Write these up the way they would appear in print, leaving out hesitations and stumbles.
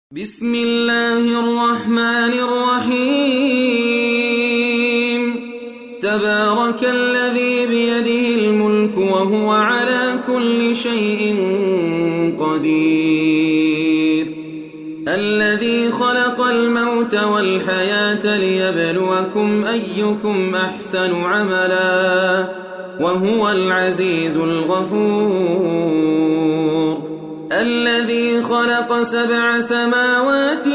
بسم الله الرحمن الرحيم تبارك الذي بيده الملك وهو على كل شيء قدير الذي خلق الموت والحياة ليبلوكم أيكم أحسن عملا وهو العزيز الغفور الذي خلق 7 سماوات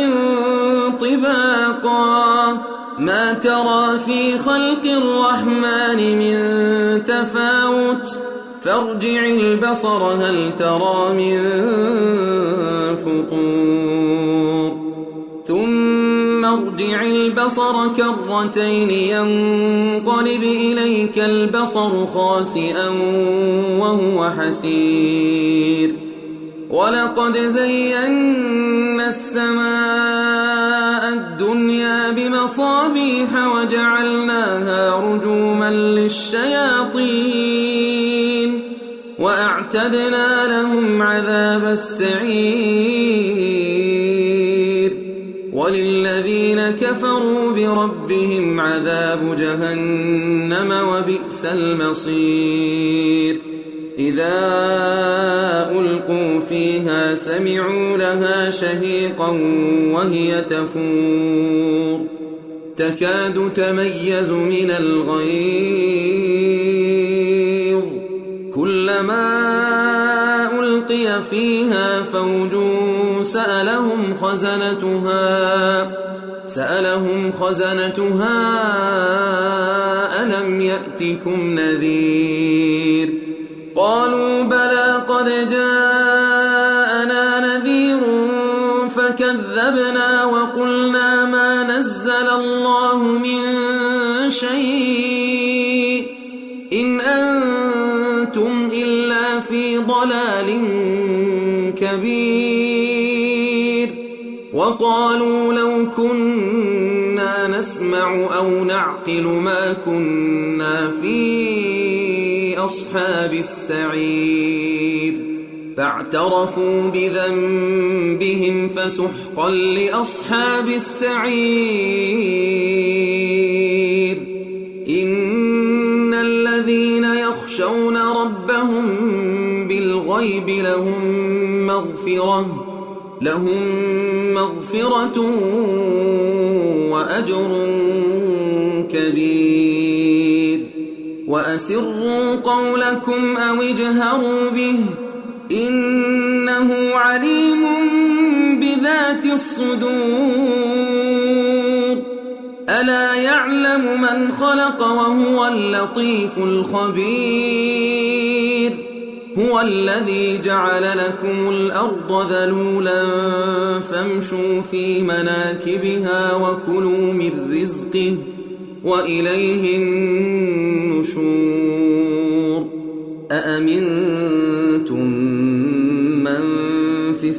طباقا ما ترى في خلق الرحمن من تفاوت فارجع البصر هل ترى من فطور ثم ارجع البصر كرتين ينقلب إليك البصر خاسئا وهو حسير ولقد زينا السماء الدنيا بمصابيح وجعلناها رجوما للشياطين وأعتدنا لهم عذاب السعير وللذين كفروا بربهم عذاب جهنم وبئس المصير إذا ألقوا فيها سمعوا لها شهيقا وهي تفور تكاد تميز من الغيظ كلما ألقي فيها فوج سألهم خزنتها ألم يأتكم نذير قالوا بلى قد جاءنا نذير فكذبنا وقلنا ما نزل الله من شيء إن أنتم إلا في ضلال كبير وقالوا لو كنا نسمع أو نعقل ما كنا في أصحاب السعير فاعترفوا بذنبهم فسحقا لأصحاب السعير إن الذين يخشون ربهم بالغيب لهم مغفرة وأجر كبير وأسروا قولكم أو اجهروا به إنه عليم بذات الصدور ألا يعلم من خلق وهو اللطيف الخبير هو الذي جعل لكم الأرض ذلولا فامشوا في مناكبها وكلوا من رزقه وإليه النشور أأمنتم من في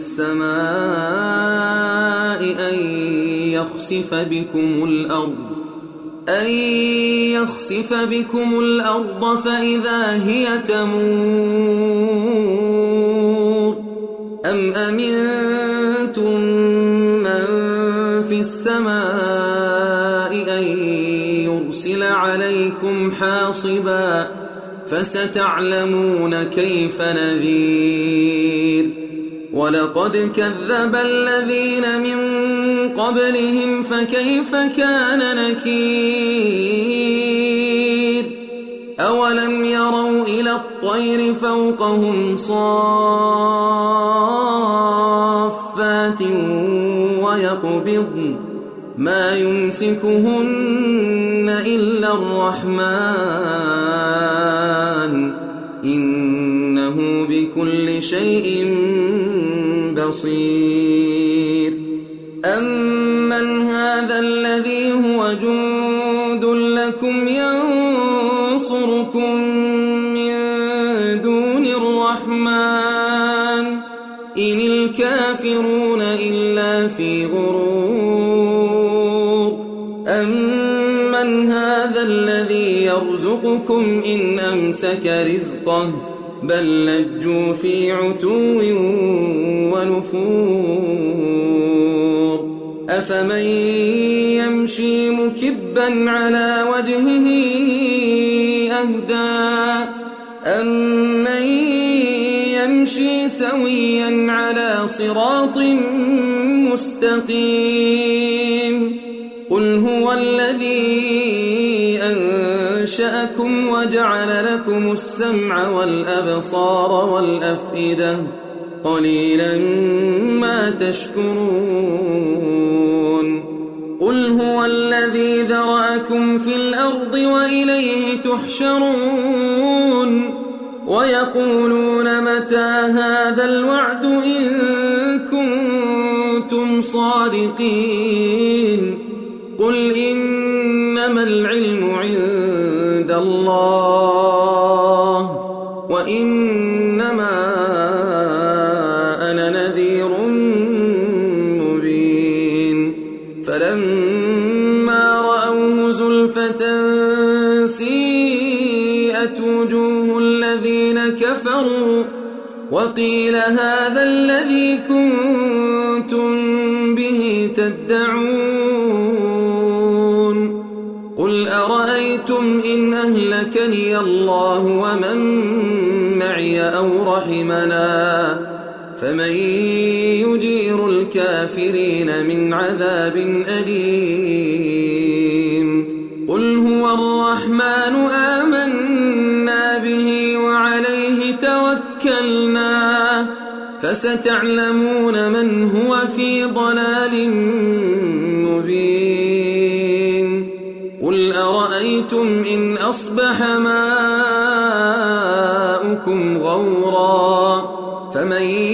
السماء أن يخسف بكم الأرض فإذا هي تمور أم أمنتم من في السماء أن يرسل عليكم حاصبا فستعلمون كيف نذير ولقد كذب الذين من قبلهم فكيف كان نكير أولم يروا إلى الطير فوقهم صافات ويقبضن ما يمسكهن إلا الرحمن إنه بكل شيء بصير أمن هذا الذي هو جند لكم ينصركم من دون الرحمن إن الكافرون إلا في غرور أمن هذا الذي يرزقكم إن أمسك رزقه بل لجوا في عتو ونفور أفمن يمشي مكبا على وجهه أهدى أمن يمشي سويا على صراط مستقيم قل هو الذي أنشأكم وجعل لكم السمع والأبصار والأفئدة قليلا ما تشكرون قل هو الذي ذرأكم في الأرض وإليه تحشرون ويقولون متى هذا الوعد إن كنتم صادقين قل إنما العلم عند الله وإنما أنا نذير مبين فلما رأوه زلفة سيئت وجوه الذين كفروا وقيل هذا الذي كنتم به تدعون قل أرأيتم إن أهلكني الله ومن معي أو رحمنا فمن يجير الكافرين من عذاب أليم قل هو الرحمن آمنا به وعليه توكلنا فستعلمون من هو في ضلال مبين قل أرأيتم إن أصبح ماؤكم غورا فمن